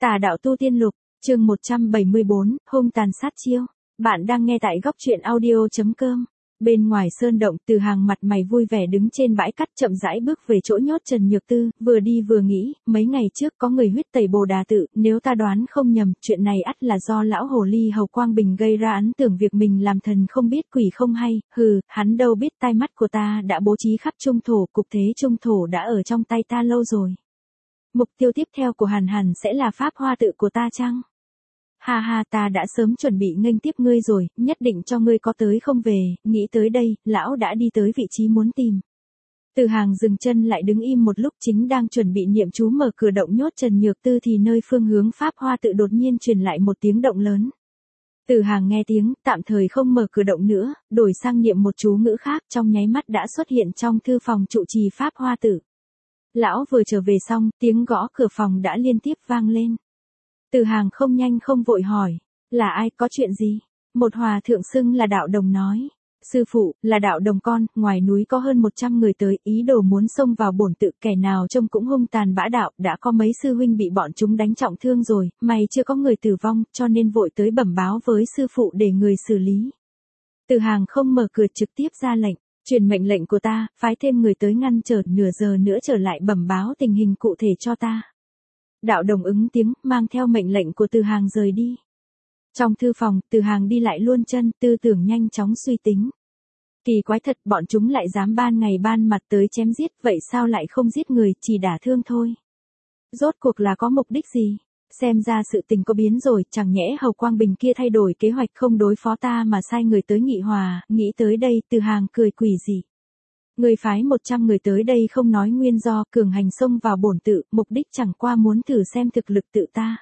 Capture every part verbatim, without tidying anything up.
Tà đạo tu tiên lục, chương một trăm bảy mươi bốn, hung tàn sát chiêu. Bạn đang nghe tại góc truyện audio chấm com. Bên ngoài sơn động, Từ Hàng mặt mày vui vẻ đứng trên bãi cắt chậm rãi bước về chỗ nhốt Trần Nhược Tư, vừa đi vừa nghĩ, mấy ngày trước có người huyết tẩy Bồ Đà tự, nếu ta đoán không nhầm, chuyện này ắt là do lão hồ ly Hầu Quang Bình gây ra, ấn tưởng việc mình làm thần không biết quỷ không hay, hừ, hắn đâu biết tai mắt của ta đã bố trí khắp trung thổ, cục thế trung thổ đã ở trong tay ta lâu rồi. Mục tiêu tiếp theo của Hàn Hàn sẽ là pháp hoa tự của ta chăng? Ha ha, ta đã sớm chuẩn bị nghênh tiếp ngươi rồi, nhất định cho ngươi có tới không về, nghĩ tới đây, lão đã đi tới vị trí muốn tìm. Từ Hàng dừng chân lại đứng im một lúc, chính đang chuẩn bị niệm chú mở cửa động nhốt Trần Nhược Tư thì nơi phương hướng pháp hoa tự đột nhiên truyền lại một tiếng động lớn. Từ Hàng nghe tiếng, tạm thời không mở cửa động nữa, đổi sang niệm một chú ngữ khác, trong nháy mắt đã xuất hiện trong thư phòng trụ trì pháp hoa tự. Lão vừa trở về xong, tiếng gõ cửa phòng đã liên tiếp vang lên. Từ Hàng không nhanh không vội hỏi, là ai, có chuyện gì? Một hòa thượng xưng là đạo đồng nói, sư phụ, là đạo đồng con, ngoài núi có hơn một trăm người tới, ý đồ muốn xông vào bổn tự, kẻ nào trông cũng hung tàn bá đạo, đã có mấy sư huynh bị bọn chúng đánh trọng thương rồi, may chưa có người tử vong, cho nên vội tới bẩm báo với sư phụ để người xử lý. Từ Hàng không mở cửa, trực tiếp ra lệnh, truyền mệnh lệnh của ta, phái thêm người tới ngăn trở, nửa giờ nữa trở lại bẩm báo tình hình cụ thể cho ta. Đạo đồng ứng tiếng, mang theo mệnh lệnh của Từ Hàng rời đi. Trong thư phòng, Từ Hàng đi lại luôn chân, tư tưởng nhanh chóng suy tính. Kỳ quái thật, bọn chúng lại dám ban ngày ban mặt tới chém giết, vậy sao lại không giết người, chỉ đả thương thôi. Rốt cuộc là có mục đích gì? Xem ra sự tình có biến rồi, chẳng nhẽ Hầu Quang Bình kia thay đổi kế hoạch không đối phó ta mà sai người tới nghị hòa, nghĩ tới đây, Từ Hàng cười quỷ dị. Người phái một trăm người tới đây không nói nguyên do, cường hành xông vào bổn tự, mục đích chẳng qua muốn thử xem thực lực tự ta.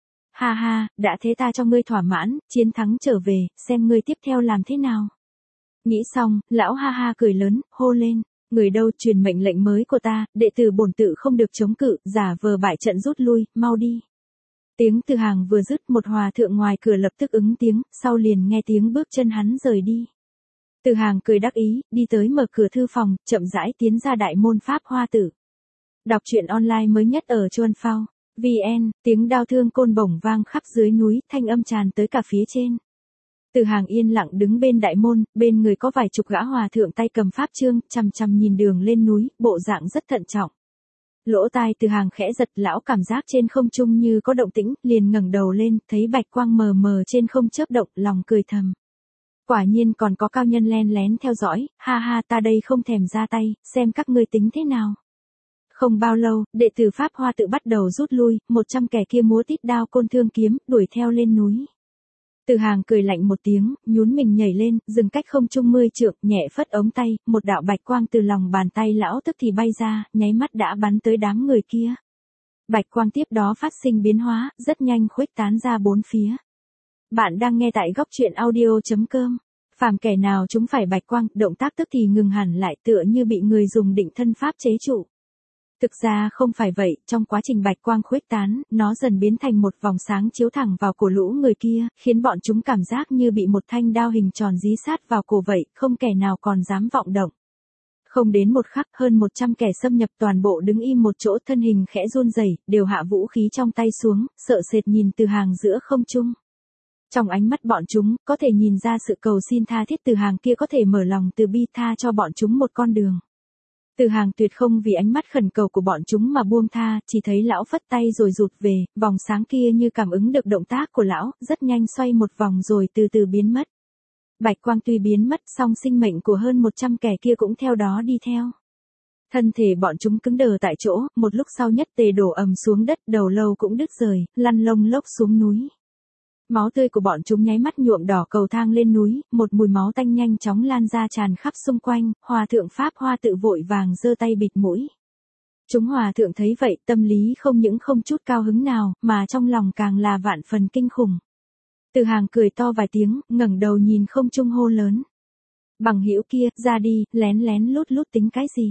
Ha ha, đã thế ta cho ngươi thỏa mãn, chiến thắng trở về, xem ngươi tiếp theo làm thế nào. Nghĩ xong, lão ha ha cười lớn, hô lên, người đâu, truyền mệnh lệnh mới của ta, đệ tử bổn tự không được chống cự, giả vờ bại trận rút lui, mau đi. Tiếng Từ Hàng vừa dứt, một hòa thượng ngoài cửa lập tức ứng tiếng, sau liền nghe tiếng bước chân hắn rời đi. Từ Hàng cười đắc ý, đi tới mở cửa thư phòng, chậm rãi tiến ra đại môn pháp hoa tử. Đọc truyện online mới nhất ở Chuan Phao. vê en, tiếng đao thương côn bổng vang khắp dưới núi, thanh âm tràn tới cả phía trên. Từ Hàng yên lặng đứng bên đại môn, bên người có vài chục gã hòa thượng tay cầm pháp chương, chằm chằm nhìn đường lên núi, bộ dạng rất thận trọng. Lỗ tai Từ Hàng khẽ giật, lão cảm giác trên không trung như có động tĩnh, liền ngẩng đầu lên, thấy bạch quang mờ mờ trên không chớp động, lòng cười thầm. Quả nhiên còn có cao nhân len lén theo dõi, ha ha, ta đây không thèm ra tay, xem các ngươi tính thế nào. Không bao lâu, đệ tử pháp hoa tự bắt đầu rút lui, một trăm kẻ kia múa tít đao côn thương kiếm, đuổi theo lên núi. Từ Hàng cười lạnh một tiếng, nhún mình nhảy lên, dừng cách không trung mươi trượng, nhẹ phất ống tay, một đạo bạch quang từ lòng bàn tay lão tức thì bay ra, nháy mắt đã bắn tới đám người kia. Bạch quang tiếp đó phát sinh biến hóa, rất nhanh khuếch tán ra bốn phía. Bạn đang nghe tại góc truyện audio chấm com. Phàm kẻ nào chúng phải bạch quang, động tác tức thì ngừng hẳn lại, tựa như bị người dùng định thân pháp chế trụ. Thực ra không phải vậy, trong quá trình bạch quang khuếch tán, nó dần biến thành một vòng sáng chiếu thẳng vào cổ lũ người kia, khiến bọn chúng cảm giác như bị một thanh đao hình tròn dí sát vào cổ vậy, không kẻ nào còn dám vọng động. Không đến một khắc, hơn một trăm kẻ xâm nhập toàn bộ đứng im một chỗ, thân hình khẽ run rẩy, đều hạ vũ khí trong tay xuống, sợ sệt nhìn Từ Hàng giữa không trung. Trong ánh mắt bọn chúng, có thể nhìn ra sự cầu xin tha thiết, Từ Hàng kia có thể mở lòng từ bi tha cho bọn chúng một con đường. Từ Hàng tuyệt không vì ánh mắt khẩn cầu của bọn chúng mà buông tha, chỉ thấy lão phất tay rồi rụt về, vòng sáng kia như cảm ứng được động tác của lão, rất nhanh xoay một vòng rồi từ từ biến mất. Bạch quang tuy biến mất, song sinh mệnh của hơn một trăm kẻ kia cũng theo đó đi theo. Thân thể bọn chúng cứng đờ tại chỗ, một lúc sau nhất tề đổ ầm xuống đất, đầu lâu cũng đứt rời, lăn lông lốc xuống núi. Máu tươi của bọn chúng nháy mắt nhuộm đỏ cầu thang lên núi, một mùi máu tanh nhanh chóng lan ra tràn khắp xung quanh, hòa thượng pháp hoa tự vội vàng giơ tay bịt mũi. Chúng hòa thượng thấy vậy, tâm lý không những không chút cao hứng nào, mà trong lòng càng là vạn phần kinh khủng. Từ Hàng cười to vài tiếng, ngẩng đầu nhìn không trung hô lớn. Bằng hữu kia, ra đi, lén lén lút lút tính cái gì?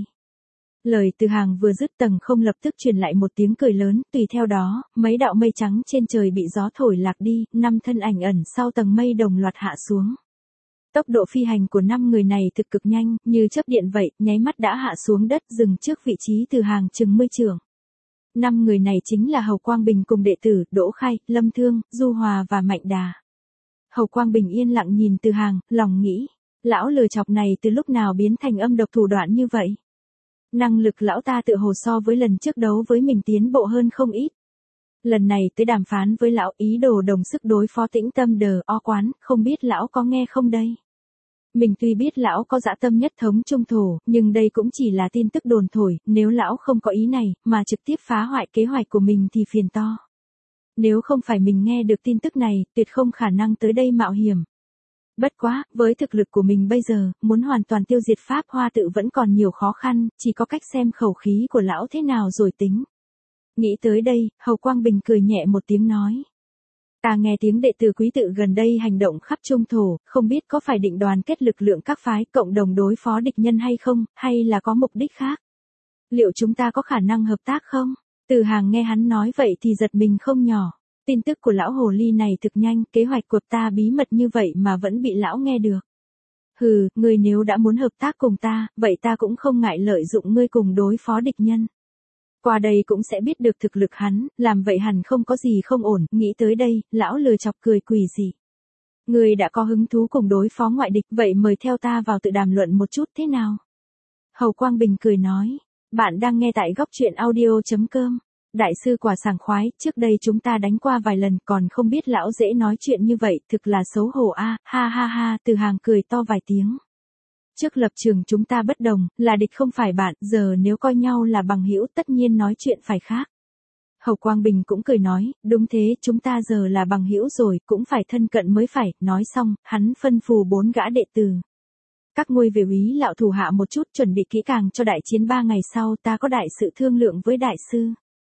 Lời Từ Hàng vừa dứt, tầng không lập tức truyền lại một tiếng cười lớn, tùy theo đó, mấy đạo mây trắng trên trời bị gió thổi lạc đi, năm thân ảnh ẩn sau tầng mây đồng loạt hạ xuống. Tốc độ phi hành của năm người này thực cực nhanh, như chớp điện vậy, nháy mắt đã hạ xuống đất, dừng trước vị trí Từ Hàng chừng mươi trượng. Năm người này chính là Hầu Quang Bình cùng đệ tử Đỗ Khai, Lâm Thương, Du Hòa và Mạnh Đà. Hầu Quang Bình yên lặng nhìn Từ Hàng, lòng nghĩ, lão lừa chọc này từ lúc nào biến thành âm độc thủ đoạn như vậy? Năng lực lão ta tự hồ so với lần trước đấu với mình tiến bộ hơn không ít. Lần này tới đàm phán với lão, ý đồ đồng sức đối phó Tĩnh Tâm Đờ O Quán, không biết lão có nghe không đây? Mình tuy biết lão có dã tâm nhất thống trung thổ, nhưng đây cũng chỉ là tin tức đồn thổi, nếu lão không có ý này, mà trực tiếp phá hoại kế hoạch của mình thì phiền to. Nếu không phải mình nghe được tin tức này, tuyệt không khả năng tới đây mạo hiểm. Bất quá, với thực lực của mình bây giờ, muốn hoàn toàn tiêu diệt Pháp Hoa Tự vẫn còn nhiều khó khăn, chỉ có cách xem khẩu khí của lão thế nào rồi tính. Nghĩ tới đây, Hầu Quang Bình cười nhẹ một tiếng nói. Ta nghe tiếng đệ tử Quý Tự gần đây hành động khắp trung thổ, không biết có phải định đoàn kết lực lượng các phái cộng đồng đối phó địch nhân hay không, hay là có mục đích khác? Liệu chúng ta có khả năng hợp tác không? Từ Hàng nghe hắn nói vậy thì giật mình không nhỏ. Tin tức của lão hồ ly này thực nhanh, kế hoạch của ta bí mật như vậy mà vẫn bị lão nghe được. Hừ, ngươi nếu đã muốn hợp tác cùng ta, vậy ta cũng không ngại lợi dụng ngươi cùng đối phó địch nhân. Qua đây cũng sẽ biết được thực lực hắn, làm vậy hẳn không có gì không ổn, nghĩ tới đây, lão lừa chọc cười quỷ dị. Ngươi đã có hứng thú cùng đối phó ngoại địch, vậy mời theo ta vào tự đàm luận một chút thế nào? Hầu Quang Bình cười nói, bạn đang nghe tại góc truyện audio chấm com. Đại sư quả sảng khoái, trước đây chúng ta đánh qua vài lần còn không biết lão dễ nói chuyện như vậy, thực là xấu hổ a, ha ha ha, Từ Hàng cười to vài tiếng. Trước lập trường chúng ta bất đồng, là địch không phải bạn, giờ nếu coi nhau là bằng hữu tất nhiên nói chuyện phải khác. Hầu Quang Bình cũng cười nói, đúng thế, chúng ta giờ là bằng hữu rồi, cũng phải thân cận mới phải, nói xong, hắn phân phù bốn gã đệ tử. Các ngươi về úy lão thủ hạ một chút chuẩn bị kỹ càng cho đại chiến ba ngày sau ta có đại sự thương lượng với đại sư.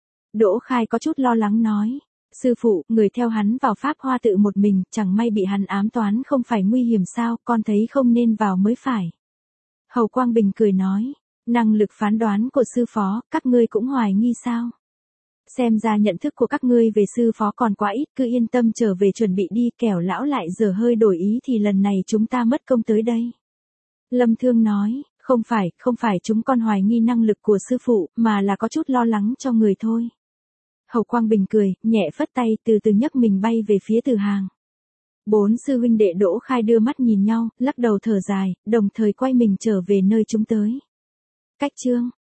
Đỗ Khai có chút lo lắng nói, sư phụ, người theo hắn vào Pháp Hoa Tự một mình, chẳng may bị hắn ám toán không phải nguy hiểm sao, con thấy không nên vào mới phải. Hầu Quang Bình cười nói, năng lực phán đoán của sư phó, các ngươi cũng hoài nghi sao? Xem ra nhận thức của các ngươi về sư phó còn quá ít, cứ yên tâm trở về chuẩn bị đi, kẻo lão lại giờ hơi đổi ý thì lần này chúng ta mất công tới đây. Lâm Thương nói, không phải, không phải chúng con hoài nghi năng lực của sư phụ, mà là có chút lo lắng cho người thôi. Hầu Quang Bình cười, nhẹ phất tay, từ từ nhấc mình bay về phía Từ Hàng. Bốn sư huynh đệ Đỗ Khai đưa mắt nhìn nhau, lắc đầu thở dài, đồng thời quay mình trở về nơi chúng tới. Cách chương